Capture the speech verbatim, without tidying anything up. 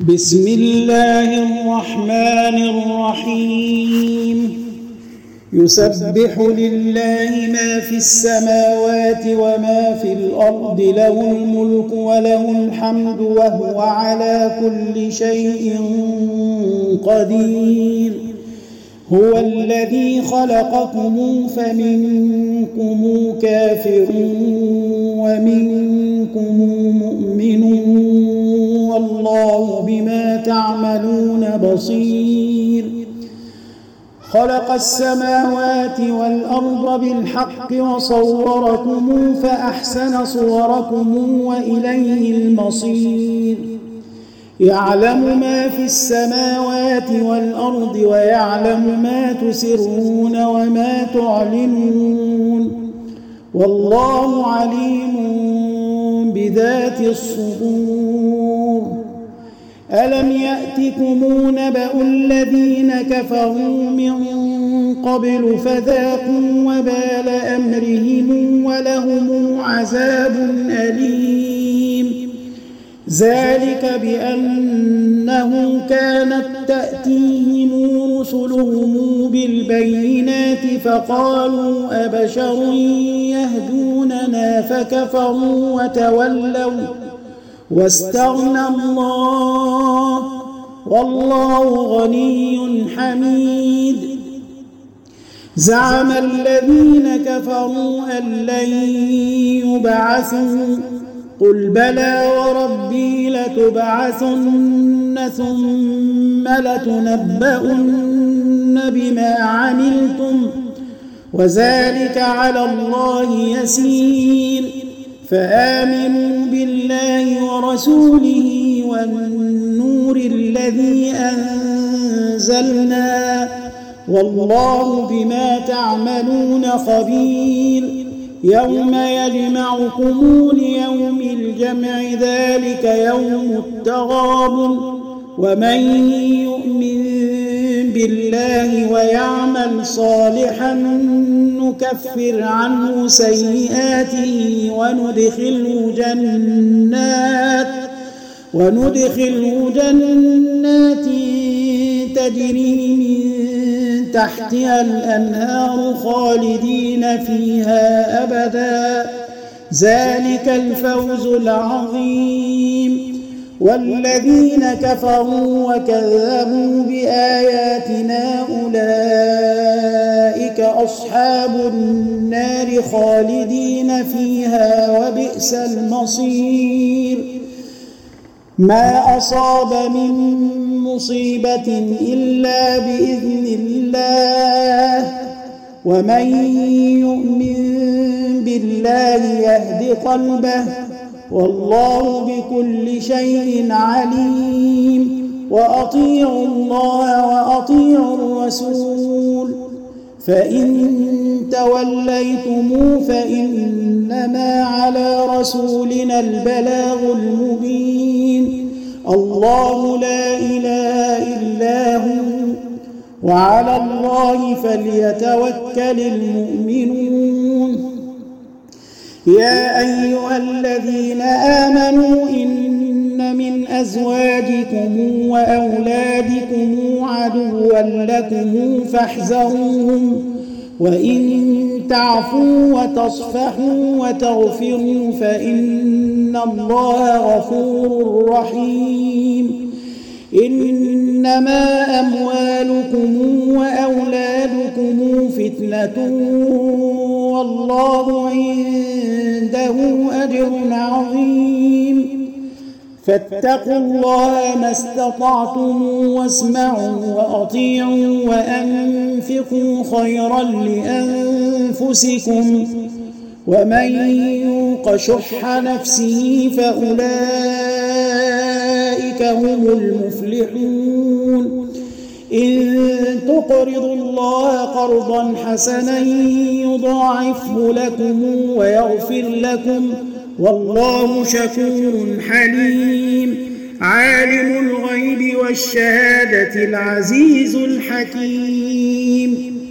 بسم الله الرحمن الرحيم يسبح لله ما في السماوات وما في الأرض له الملك وله الحمد وهو على كل شيء قدير هو الذي خلقكم فمنكم كافر ومنكم مؤمن والله بما تعملون بصير خلق السماوات والأرض بالحق وصوركم فأحسن صوركم وإليه المصير يعلم ما في السماوات والأرض ويعلم ما تسرون وما تعلنون والله عليم بذات الصدور ألم يأتكم نبأ الذين كفروا من قبل فذاقوا وبال أمرهم ولهم عذاب أليم ذلك بأنه كانت تأتيهم رسلهم بالبينات فقالوا أبشر يهدوننا فكفروا وتولوا واستغنى الله والله غني حميد زعم الذين كفروا أن لن يبعثوا قل بلى وربي لتبعثن ثم لتنبؤن بما عملتم وذلك على الله يسير فآمنوا بالله ورسوله والنور الذي أنزلنا والله بما تعملون خبير يوم يجمعكم ليوم الجمع ذلك يوم التغابن ومن يؤمن بالله ويعمل صالحا نكفر عنه سيئاته وندخله جنات وندخله جنات تجري من تحتها الأنهار خالدين فيها أبدا ذلك الفوز العظيم والذين كفروا وكذبوا بآياتنا أولئك أصحاب النار خالدين فيها وبئس المصير ما أصاب من مصيبة إلا بإذن الله ومن يؤمن بالله يهد قلبه والله بكل شيء عليم وأطيعوا الله وأطيعوا الرسول فإن توليتم فإنما على رسولنا البلاغ المبين الله لا إله إلا هو وعلى الله فليتوكل المؤمنون يا أيها الذين آمنوا إن من أزواجكم وأولادكم عدوا لكم فاحذروهم وإن تعفوا وتصفحوا وتغفروا فإن الله غفور رحيم إنما أموالكم وأولادكم فتنة والله عنده أجر عظيم فاتقوا الله ما استطعتم واسمعوا وأطيعوا وأنفقوا خيرا لأنفسكم ومن يوق شح نفسه فأولئك هم المفلحون إن تقرضوا الله قرضا حسنا يضاعفه لكم ويغفر لكم والله شكور حليم عالم الغيب والشهادة العزيز الحكيم